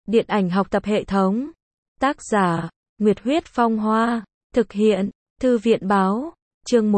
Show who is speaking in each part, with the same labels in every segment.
Speaker 1: Điện ảnh học tập hệ thống. Tác giả, Nguyệt Huyết Phong Hoa. Thực hiện, Thư viện Báo. Chương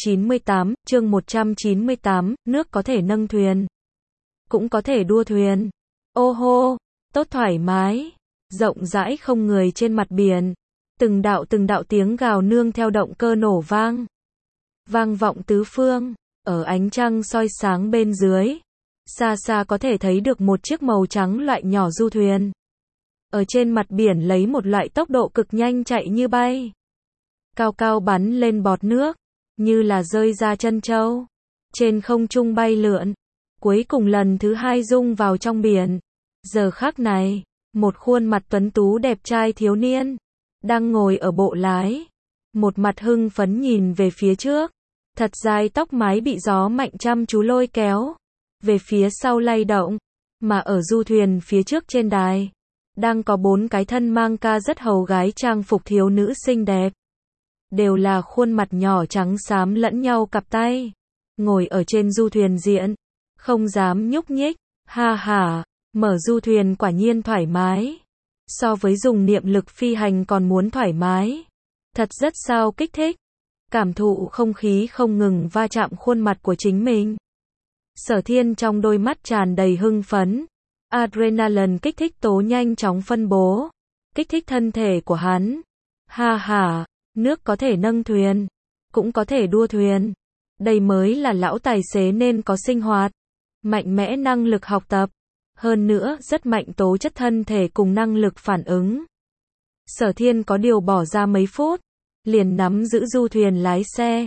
Speaker 1: 198, nước có thể nâng thuyền, cũng có thể đua thuyền. Ô hô, tốt thoải mái, rộng rãi không người trên mặt biển. Từng đạo tiếng gào nương theo động cơ nổ vang. Vang vọng tứ phương, ở ánh trăng soi sáng bên dưới. Xa xa có thể thấy được một chiếc màu trắng loại nhỏ du thuyền. Ở trên mặt biển lấy một loại tốc độ cực nhanh chạy như bay. Cao cao bắn lên bọt nước, như là rơi ra chân trâu. Trên không trung bay lượn, cuối cùng lần thứ hai rung vào trong biển. Giờ khắc này, một khuôn mặt tuấn tú đẹp trai thiếu niên, đang ngồi ở bộ lái. Một mặt hưng phấn nhìn về phía trước. Thật dài tóc mái bị gió mạnh chăm chú lôi kéo về phía sau lay động. Mà ở du thuyền phía trước trên đài, đang có 4 cái thân mang ca rất hầu gái trang phục thiếu nữ xinh đẹp. Đều là khuôn mặt nhỏ trắng xám lẫn nhau cặp tay. Ngồi ở trên du thuyền diện, không dám nhúc nhích. Ha ha, mở du thuyền quả nhiên thoải mái. So với dùng niệm lực phi hành còn muốn thoải mái. Thật rất sao kích thích. Cảm thụ không khí không ngừng va chạm khuôn mặt của chính mình. Sở Thiên trong đôi mắt tràn đầy hưng phấn. Adrenaline kích thích tố nhanh chóng phân bố. Kích thích thân thể của hắn. Ha ha, nước có thể nâng thuyền, cũng có thể đua thuyền. Đây mới là lão tài xế nên có sinh hoạt. Mạnh mẽ năng lực học tập. Hơn nữa rất mạnh tố chất thân thể cùng năng lực phản ứng. Sở Thiên có điều bỏ ra mấy phút. Liền nắm giữ du thuyền lái xe.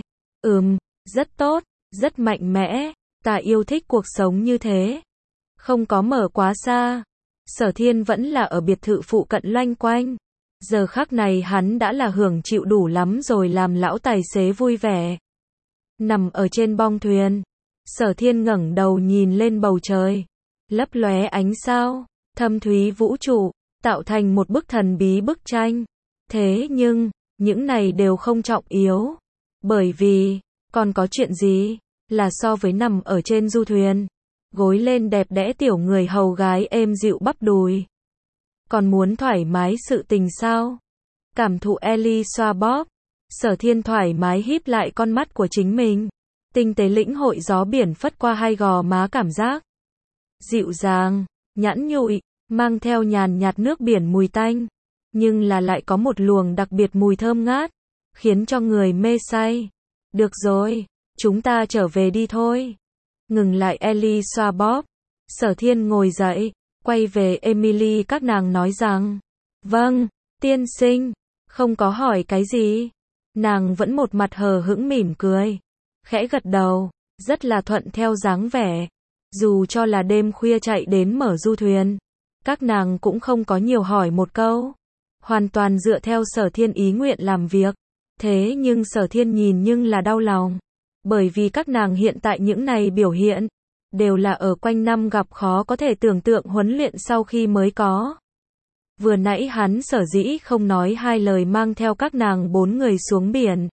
Speaker 1: Rất tốt, rất mạnh mẽ. Ta yêu thích cuộc sống như thế. Không có mở quá xa. Sở Thiên vẫn là ở biệt thự phụ cận loanh quanh. Giờ khắc này hắn đã là hưởng chịu đủ lắm rồi làm lão tài xế vui vẻ. Nằm ở trên bong thuyền. Sở Thiên ngẩng đầu nhìn lên bầu trời. Lấp lóe ánh sao, thâm thúy vũ trụ, tạo thành một bức thần bí bức tranh. Thế nhưng, những này đều không trọng yếu. Bởi vì, còn có chuyện gì, là so với nằm ở trên du thuyền, gối lên đẹp đẽ tiểu người hầu gái êm dịu bắp đùi. Còn muốn thoải mái sự tình sao? Cảm thụ Ellie xoa bóp. Sở Thiên thoải mái híp lại con mắt của chính mình. Tinh tế lĩnh hội gió biển phất qua hai gò má cảm giác. Dịu dàng, nhẵn nhụi, mang theo nhàn nhạt nước biển mùi tanh. Nhưng là lại có một luồng đặc biệt mùi thơm ngát, khiến cho người mê say. Được rồi, chúng ta trở về đi thôi. Ngừng lại Ellie xoa bóp. Sở Thiên ngồi dậy, quay về Emily các nàng nói rằng. Vâng, tiên sinh, không có hỏi cái gì. Nàng vẫn một mặt hờ hững mỉm cười. Khẽ gật đầu, rất là thuận theo dáng vẻ. Dù cho là đêm khuya chạy đến mở du thuyền, các nàng cũng không có nhiều hỏi một câu. Hoàn toàn dựa theo Sở Thiên ý nguyện làm việc. Thế nhưng Sở Thiên nhìn nhưng là đau lòng. Bởi vì các nàng hiện tại những này biểu hiện, đều là ở quanh năm gặp khó có thể tưởng tượng huấn luyện sau khi mới có. Vừa nãy hắn sở dĩ không nói hai lời mang theo các nàng 4 người xuống biển.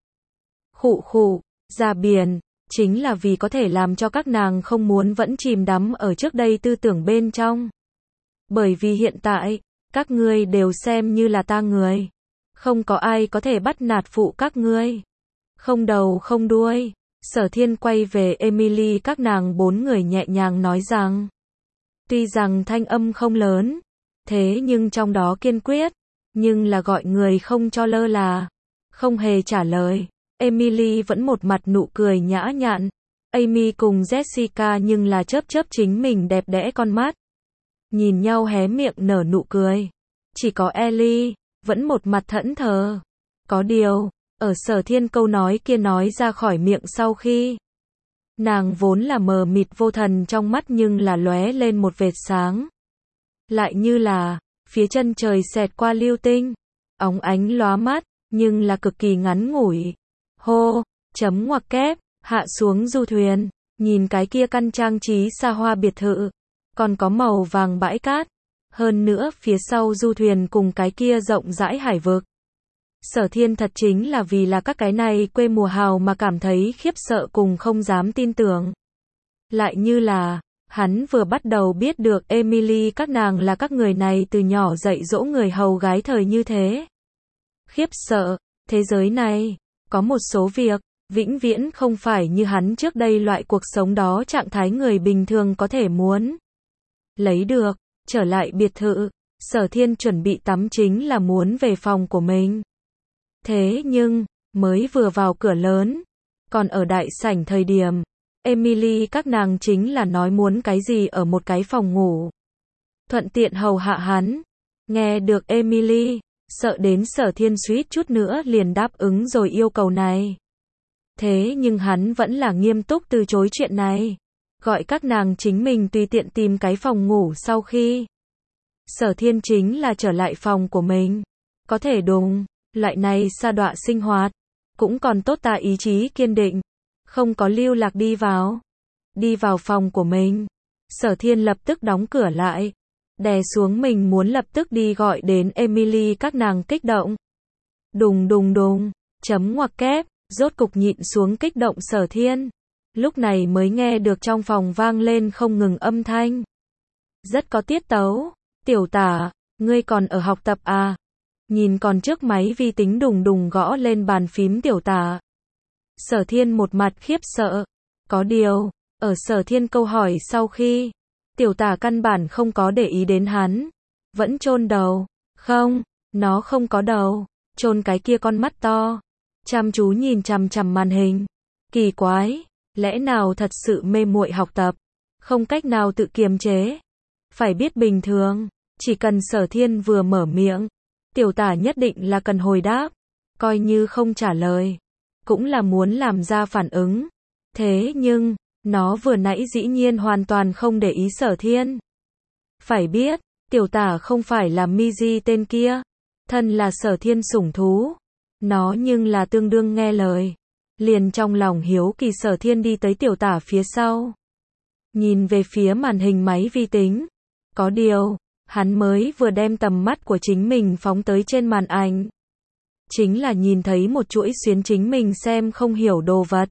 Speaker 1: Khụ, ra biển, chính là vì có thể làm cho các nàng không muốn vẫn chìm đắm ở trước đây tư tưởng bên trong. Bởi vì hiện tại, các ngươi đều xem như là ta người. Không có ai có thể bắt nạt phụ các ngươi. Không đầu không đuôi. Sở Thiên quay về Emily các nàng 4 người nhẹ nhàng nói rằng. Tuy rằng thanh âm không lớn, thế nhưng trong đó kiên quyết. Nhưng là gọi người không cho lơ là. Không hề trả lời. Emily vẫn một mặt nụ cười nhã nhặn. Amy cùng Jessica nhưng là chớp chính mình đẹp đẽ con mắt. Nhìn nhau hé miệng nở nụ cười. Chỉ có Ellie, vẫn một mặt thẫn thờ. Có điều, ở Sở Thiên câu nói kia nói ra khỏi miệng sau khi. Nàng vốn là mờ mịt vô thần trong mắt nhưng là lóe lên một vệt sáng. Lại như là, phía chân trời xẹt qua lưu tinh. Óng ánh lóa mắt, nhưng là cực kỳ ngắn ngủi. Hô, chấm ngoặc kép, hạ xuống du thuyền. Nhìn cái kia căn trang trí xa hoa biệt thự. Còn có màu vàng bãi cát. Hơn nữa phía sau du thuyền cùng cái kia rộng rãi hải vực. Sở Thiên thật chính là vì là các cái này quê mùa hào mà cảm thấy khiếp sợ cùng không dám tin tưởng. Lại như là, Hắn vừa bắt đầu biết được Emily các nàng là các người này từ nhỏ dạy dỗ người hầu gái thời như thế. Khiếp sợ, thế giới này, có một số việc, vĩnh viễn không phải như hắn trước đây loại cuộc sống đó trạng thái người bình thường có thể muốn lấy được. Trở lại biệt thự, Sở Thiên chuẩn bị tắm chính là muốn về phòng của mình. Thế nhưng, mới vừa vào cửa lớn, còn ở đại sảnh thời điểm, Emily các nàng chính là nói muốn cái gì ở một cái phòng ngủ. Thuận tiện hầu hạ hắn. Nghe được Emily, sợ đến Sở Thiên suýt chút nữa liền đáp ứng rồi yêu cầu này. Thế nhưng hắn vẫn là nghiêm túc từ chối chuyện này. Gọi các nàng chính mình tùy tiện tìm cái phòng ngủ sau khi. Sở Thiên chính là trở lại phòng của mình. Có thể đúng, loại này sa đọa sinh hoạt. Cũng còn tốt ta ý chí kiên định. Không có lưu lạc đi vào. Đi vào phòng của mình. Sở Thiên lập tức đóng cửa lại. Đè xuống mình muốn lập tức đi gọi đến Emily các nàng kích động. Đùng đùng đùng, chấm ngoặc kép, rốt cục nhịn xuống kích động Sở Thiên. Lúc này mới nghe được trong phòng vang lên không ngừng âm thanh. Rất có tiết tấu. Tiểu Tả, ngươi còn ở học tập à? Nhìn còn trước máy vi tính đùng đùng gõ lên bàn phím Tiểu Tả. Sở Thiên một mặt khiếp sợ. Có điều, ở Sở Thiên câu hỏi sau khi, Tiểu Tả căn bản không có để ý đến hắn. Vẫn chôn đầu. Không, nó không có đầu. Chôn cái kia con mắt to. Chăm chú nhìn chằm chằm màn hình. Kỳ quái, lẽ nào thật sự mê muội học tập, không cách nào tự kiềm chế. Phải biết bình thường, chỉ cần Sở Thiên vừa mở miệng, Tiểu Tả nhất định là cần hồi đáp. Coi như không trả lời, cũng là muốn làm ra phản ứng. Thế nhưng, nó vừa nãy dĩ nhiên hoàn toàn không để ý Sở Thiên. Phải biết, Tiểu Tả không phải là Miji tên kia. Thân là Sở Thiên sủng thú. Nó nhưng là tương đương nghe lời. Liền trong lòng hiếu kỳ Sở Thiên đi tới Tiểu Tả phía sau. Nhìn về phía màn hình máy vi tính. Có điều, hắn mới vừa đem tầm mắt của chính mình phóng tới trên màn ảnh. Chính là nhìn thấy một chuỗi xuyến chính mình xem không hiểu đồ vật.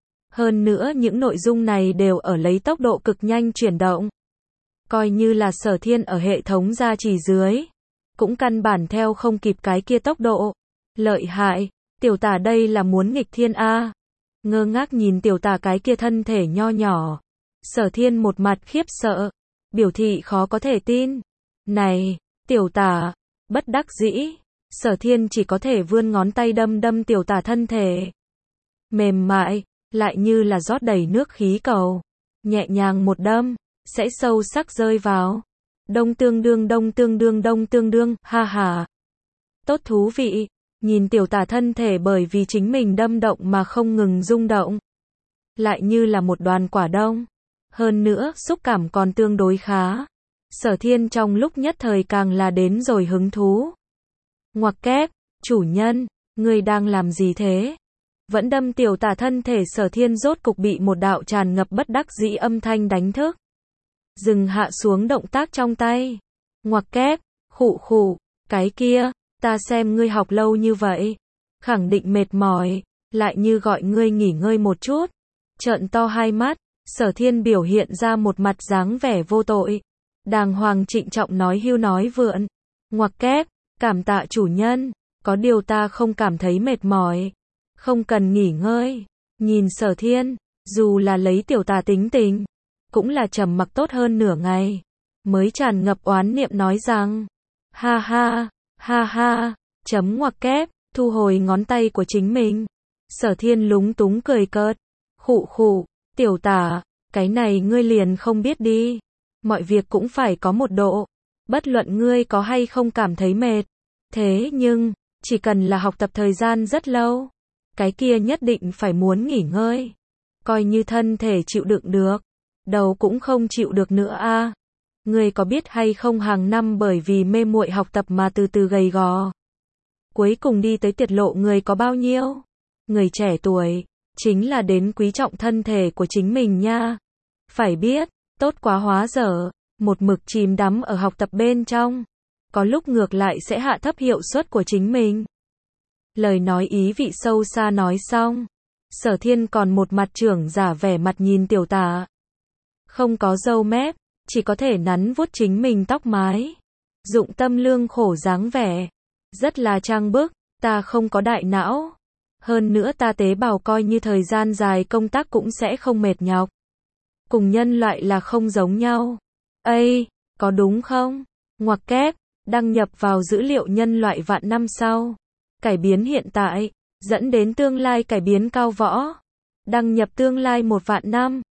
Speaker 1: Hơn nữa những nội dung này đều ở lấy tốc độ cực nhanh chuyển động. Coi như là Sở Thiên ở hệ thống gia trì dưới. Cũng căn bản theo không kịp cái kia tốc độ. Lợi hại, Tiểu Tả đây là muốn nghịch thiên a. Ngơ ngác nhìn Tiểu Tả cái kia thân thể nho nhỏ. Sở Thiên một mặt khiếp sợ. Biểu thị khó có thể tin. Này, Tiểu Tả, bất đắc dĩ. Sở Thiên chỉ có thể vươn ngón tay đâm đâm Tiểu Tả thân thể. Mềm mại, lại như là rót đầy nước khí cầu. Nhẹ nhàng một đâm, sẽ sâu sắc rơi vào. Đông tương đương, ha ha. Tốt thú vị, nhìn Tiểu Tả thân thể bởi vì chính mình đâm động mà không ngừng rung động. Lại như là một đoàn quả đông. Hơn nữa, xúc cảm còn tương đối khá. Sở Thiên trong lúc nhất thời càng là đến rồi hứng thú. Ngoặc kép, chủ nhân, ngươi đang làm gì thế? Vẫn đâm Tiểu Tả thân thể Sở Thiên rốt cục bị một đạo tràn ngập bất đắc dĩ âm thanh đánh thức. Dừng hạ xuống động tác trong tay. Ngoặc kép, khụ khụ, cái kia, ta xem ngươi học lâu như vậy. Khẳng định mệt mỏi, lại như gọi ngươi nghỉ ngơi một chút. Trợn to hai mắt, Sở Thiên biểu hiện ra một mặt dáng vẻ vô tội. Đàng hoàng trịnh trọng nói hưu nói vượn. Ngoặc kép, cảm tạ chủ nhân, có điều ta không cảm thấy mệt mỏi. Không cần nghỉ ngơi. Nhìn Sở Thiên, dù là lấy Tiểu Tả tính tình, cũng là trầm mặc tốt hơn nửa ngày. Mới tràn ngập oán niệm nói rằng, ha ha, chấm ngoặc kép, thu hồi ngón tay của chính mình. Sở Thiên lúng túng cười cợt. Khụ khụ, Tiểu Tả, cái này ngươi liền không biết đi. Mọi việc cũng phải có một độ. Bất luận ngươi có hay không cảm thấy mệt. Thế nhưng, chỉ cần là học tập thời gian rất lâu, cái kia nhất định phải muốn nghỉ ngơi. Coi như thân thể chịu đựng được, đầu cũng không chịu được nữa a. Ngươi có biết hay không hàng năm bởi vì mê muội học tập mà từ từ gầy gò. Cuối cùng đi tới tuyệt lộ người có bao nhiêu? Người trẻ tuổi, chính là đến quý trọng thân thể của chính mình nha. Phải biết, tốt quá hóa dở, một mực chìm đắm ở học tập bên trong. Có lúc ngược lại sẽ hạ thấp hiệu suất của chính mình. Lời nói ý vị sâu xa nói xong. Sở Thiên còn một mặt trưởng giả vẻ mặt nhìn Tiểu Tả. Không có râu mép, chỉ có thể nắn vuốt chính mình tóc mái. Dụng Tâm lương khổ dáng vẻ, rất là trang bức, ta không có đại não. Hơn nữa ta tế bào coi như thời gian dài công tác cũng sẽ không mệt nhọc. Cùng nhân loại là không giống nhau. Ây, có đúng không? Ngoặc kép, đăng nhập vào dữ liệu nhân loại vạn năm sau. Cải biến hiện tại, dẫn đến tương lai cải biến cao võ. Đăng nhập tương lai 1 vạn năm.